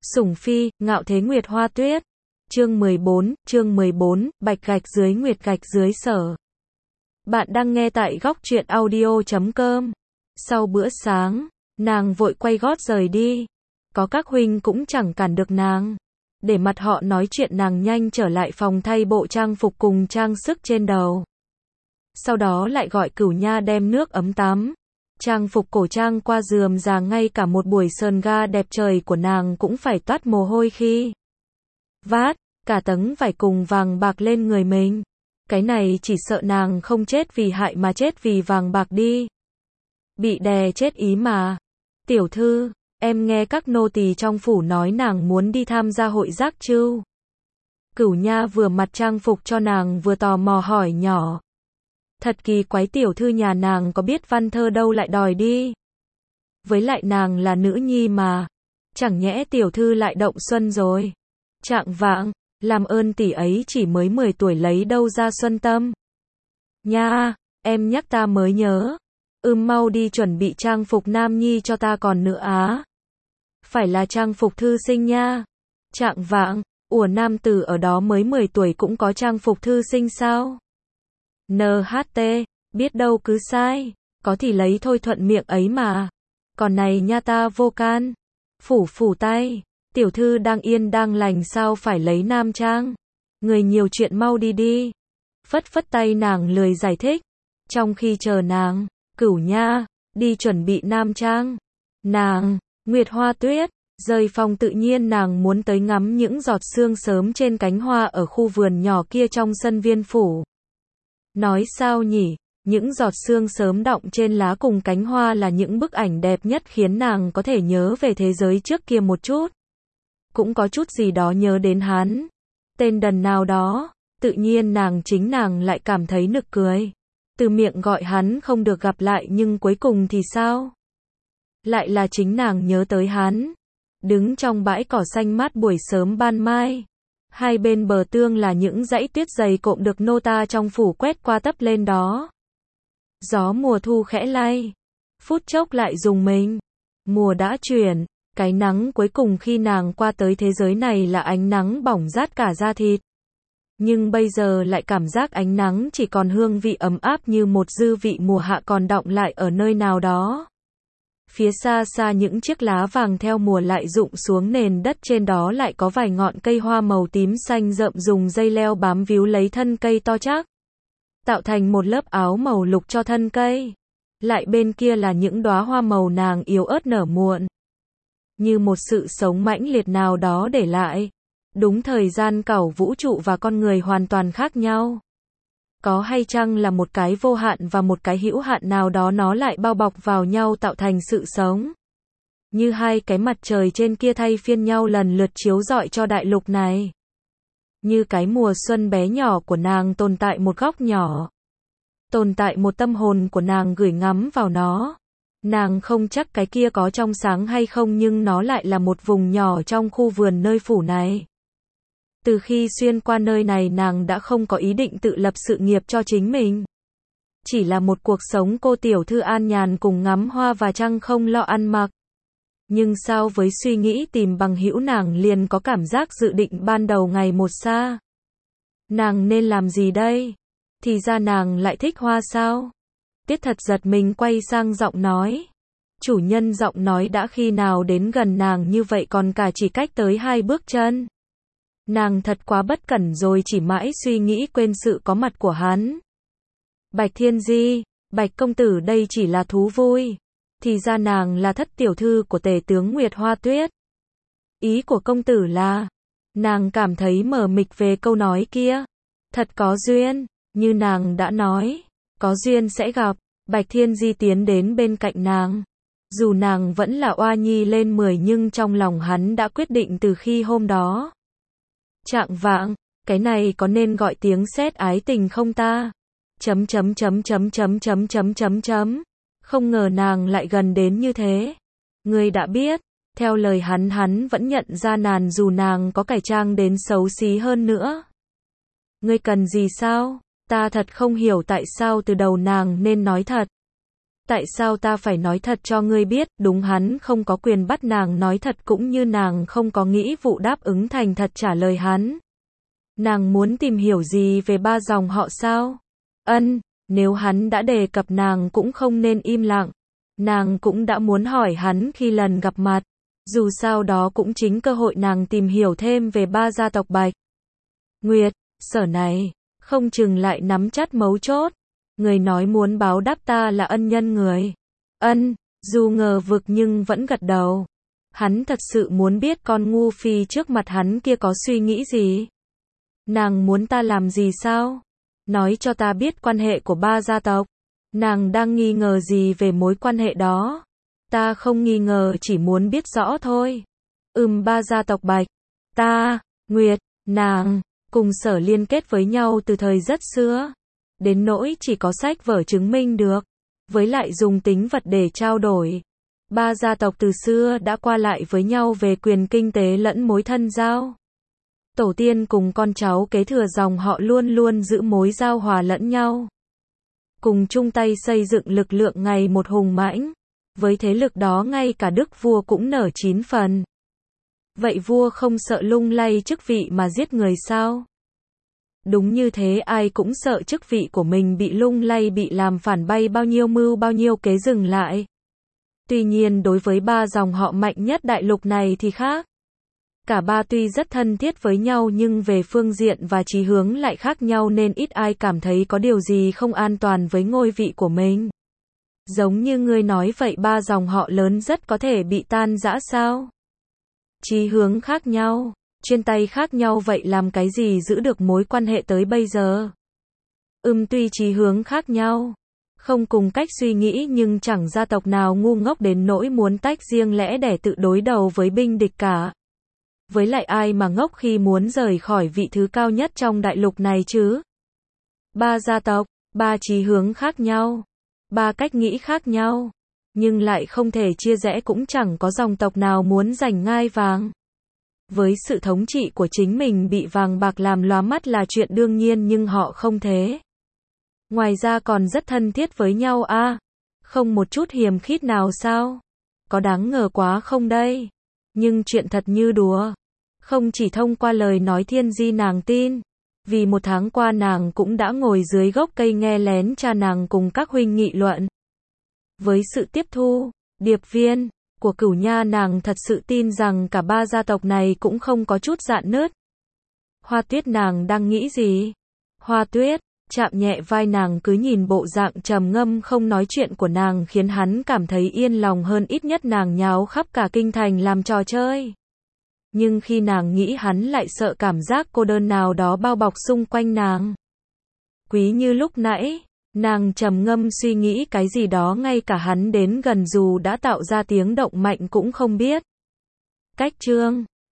Sủng Phi, Ngạo Thế Nguyệt Hoa Tuyết. Chương 14, Bạch gạch dưới Nguyệt gạch dưới Sở. Bạn đang nghe tại góc truyện audio.com. Sau bữa sáng, nàng vội quay gót rời đi. Có các huynh cũng chẳng cản được nàng. Để mặt họ nói chuyện, nàng nhanh trở lại phòng thay bộ trang phục cùng trang sức trên đầu. Sau đó lại gọi Cửu Nha đem nước ấm tắm. Trang phục cổ trang qua rườm rà, ngay cả một buổi sơn ga đẹp trời của nàng cũng phải toát mồ hôi khi vát cả tấm vải cùng vàng bạc lên người mình. Cái này chỉ sợ nàng không chết vì hại mà chết vì vàng bạc đi. Bị đè chết ý mà. Tiểu thư, em nghe các nô tỳ trong phủ nói nàng muốn đi tham gia hội giác trưu. Cửu Nha vừa mặc trang phục cho nàng vừa tò mò hỏi nhỏ. Thật kỳ quái, tiểu thư nhà nàng có biết văn thơ đâu lại đòi đi. Với lại nàng là nữ nhi mà. Chẳng nhẽ tiểu thư lại động xuân rồi. Trạng vạng, làm ơn tỷ ấy chỉ mới 10 tuổi lấy đâu ra xuân tâm. Nha, em nhắc ta mới nhớ. Mau đi chuẩn bị trang phục nam nhi cho ta còn nữa á. Phải là trang phục thư sinh nha. Trạng vạng, nam tử ở đó mới 10 tuổi cũng có trang phục thư sinh sao? NHT, biết đâu cứ sai, có thì lấy thôi, thuận miệng ấy mà. Còn này nha, ta vô can. Phủ tay, tiểu thư đang yên đang lành sao phải lấy nam trang. Người nhiều chuyện mau đi đi. Phất tay nàng lười giải thích. Trong khi chờ nàng, Cửu Nha đi chuẩn bị nam trang. Nàng, Nguyệt Hoa Tuyết, rời phòng tự nhiên nàng muốn tới ngắm những giọt sương sớm trên cánh hoa ở khu vườn nhỏ kia trong sân viên phủ. Nói sao nhỉ, những giọt sương sớm đọng trên lá cùng cánh hoa là những bức ảnh đẹp nhất, khiến nàng có thể nhớ về thế giới trước kia một chút. Cũng có chút gì đó nhớ đến hắn. Tên đần nào đó, tự nhiên chính nàng lại cảm thấy nực cười. Từ miệng gọi hắn không được gặp lại, nhưng cuối cùng thì sao? Lại là chính nàng nhớ tới hắn. Đứng trong bãi cỏ xanh mát buổi sớm ban mai. Hai bên bờ tương là những dãy tuyết dày cộm được nô ta trong phủ quét qua tấp lên đó. Gió mùa thu khẽ lay. Phút chốc lại rùng mình. Mùa đã chuyển. Cái nắng cuối cùng khi nàng qua tới thế giới này là ánh nắng bỏng rát cả da thịt. Nhưng bây giờ lại cảm giác ánh nắng chỉ còn hương vị ấm áp như một dư vị mùa hạ còn đọng lại ở nơi nào đó. Phía xa xa những chiếc lá vàng theo mùa lại rụng xuống nền đất, trên đó lại có vài ngọn cây hoa màu tím xanh rậm dùng dây leo bám víu lấy thân cây to chắc, tạo thành một lớp áo màu lục cho thân cây. Lại bên kia là những đóa hoa màu nàng yếu ớt nở muộn. Như một sự sống mãnh liệt nào đó để lại. Đúng thời gian cẩu vũ trụ và con người hoàn toàn khác nhau. Có hay chăng là một cái vô hạn và một cái hữu hạn nào đó nó lại bao bọc vào nhau tạo thành sự sống. Như hai cái mặt trời trên kia thay phiên nhau lần lượt chiếu rọi cho đại lục này. Như cái mùa xuân bé nhỏ của nàng tồn tại một góc nhỏ. Tồn tại một tâm hồn của nàng gửi ngắm vào nó. Nàng không chắc cái kia có trong sáng hay không, nhưng nó lại là một vùng nhỏ trong khu vườn nơi phủ này. Từ khi xuyên qua nơi này, nàng đã không có ý định tự lập sự nghiệp cho chính mình. Chỉ là một cuộc sống cô tiểu thư an nhàn cùng ngắm hoa và trăng, không lo ăn mặc. Nhưng sao với suy nghĩ tìm bằng hữu, nàng liền có cảm giác dự định ban đầu ngày một xa. Nàng nên làm gì đây? Thì ra nàng lại thích hoa sao? Tiết Thật giật mình quay sang giọng nói. Chủ nhân giọng nói đã khi nào đến gần nàng như vậy, còn cả chỉ cách tới 2 bước chân. Nàng thật quá bất cẩn rồi, chỉ mãi suy nghĩ quên sự có mặt của hắn. Bạch Thiên Di, Bạch công tử đây chỉ là thú vui. Thì ra nàng là thất tiểu thư của tể tướng Nguyệt Hoa Tuyết. Ý của công tử là, nàng cảm thấy mờ mịt về câu nói kia. Thật có duyên, như nàng đã nói, có duyên sẽ gặp. Bạch Thiên Di tiến đến bên cạnh nàng. Dù nàng vẫn là oa nhi lên 10, nhưng trong lòng hắn đã quyết định từ khi hôm đó. Trạng vạng, cái này có nên gọi tiếng sét ái tình không ta? Không ngờ nàng lại gần đến như thế. Ngươi đã biết, theo lời hắn vẫn nhận ra nàng dù nàng có cải trang đến xấu xí hơn nữa. Ngươi cần gì sao? Ta thật không hiểu tại sao từ đầu nàng nên nói thật. Tại sao ta phải nói thật cho ngươi biết, đúng hắn không có quyền bắt nàng nói thật cũng như nàng không có nghĩa vụ đáp ứng thành thật trả lời hắn. Nàng muốn tìm hiểu gì về ba dòng họ sao? Ân, nếu hắn đã đề cập nàng cũng không nên im lặng. Nàng cũng đã muốn hỏi hắn khi lần gặp mặt. Dù sao đó cũng chính cơ hội nàng tìm hiểu thêm về ba gia tộc Bạch Nguyệt, Sở này, không chừng lại nắm chắc mấu chốt. Người nói muốn báo đáp ta là ân nhân người. Ân, dù ngờ vực nhưng vẫn gật đầu. Hắn thật sự muốn biết con ngu phi trước mặt hắn kia có suy nghĩ gì. Nàng muốn ta làm gì sao? Nói cho ta biết quan hệ của ba gia tộc. Nàng đang nghi ngờ gì về mối quan hệ đó? Ta không nghi ngờ, chỉ muốn biết rõ thôi. Ba gia tộc Bạch, ta, Nguyệt, nàng, cùng Sở liên kết với nhau từ thời rất xưa. Đến nỗi chỉ có sách vở chứng minh được. Với lại dùng tính vật để trao đổi. Ba gia tộc từ xưa đã qua lại với nhau về quyền kinh tế lẫn mối thân giao. Tổ tiên cùng con cháu kế thừa dòng họ luôn luôn giữ mối giao hòa lẫn nhau. Cùng chung tay xây dựng lực lượng ngày một hùng mãnh. Với thế lực đó ngay cả đức vua cũng nở 9 phần. Vậy vua không sợ lung lay chức vị mà giết người sao? Đúng như thế, ai cũng sợ chức vị của mình bị lung lay, bị làm phản, bay bao nhiêu mưu bao nhiêu kế dừng lại. Tuy nhiên đối với ba dòng họ mạnh nhất đại lục này thì khác. Cả ba tuy rất thân thiết với nhau nhưng về phương diện và chí hướng lại khác nhau nên ít ai cảm thấy có điều gì không an toàn với ngôi vị của mình. Giống như ngươi nói vậy, ba dòng họ lớn rất có thể bị tan rã sao? Chí hướng khác nhau, chuyên tay khác nhau, vậy làm cái gì giữ được mối quan hệ tới bây giờ? Tuy chí hướng khác nhau, không cùng cách suy nghĩ nhưng chẳng gia tộc nào ngu ngốc đến nỗi muốn tách riêng lẻ để tự đối đầu với binh địch cả. Với lại ai mà ngốc khi muốn rời khỏi vị thứ cao nhất trong đại lục này chứ? Ba gia tộc, ba chí hướng khác nhau, ba cách nghĩ khác nhau, nhưng lại không thể chia rẽ, cũng chẳng có dòng tộc nào muốn giành ngai vàng. Với sự thống trị của chính mình, bị vàng bạc làm lóa mắt là chuyện đương nhiên nhưng họ không thế. Ngoài ra còn rất thân thiết với nhau à? Không một chút hiềm khít nào sao? Có đáng ngờ quá không đây? Nhưng chuyện thật như đùa. Không chỉ thông qua lời nói thiên di nàng tin. Vì 1 tháng qua nàng cũng đã ngồi dưới gốc cây nghe lén cha nàng cùng các huynh nghị luận. Với sự tiếp thu, điệp viên của Cửu Nha, nàng thật sự tin rằng cả ba gia tộc này cũng không có chút rạn nứt. Hoa Tuyết, nàng đang nghĩ gì? Hoa Tuyết chạm nhẹ vai nàng, cứ nhìn bộ dạng trầm ngâm không nói chuyện của nàng khiến hắn cảm thấy yên lòng hơn, ít nhất nàng nháo khắp cả kinh thành làm trò chơi. Nhưng khi nàng nghĩ, hắn lại sợ cảm giác cô đơn nào đó bao bọc xung quanh nàng. Quý như lúc nãy, nàng trầm ngâm suy nghĩ cái gì đó, ngay cả hắn đến gần dù đã tạo ra tiếng động mạnh cũng không biết. Cách chương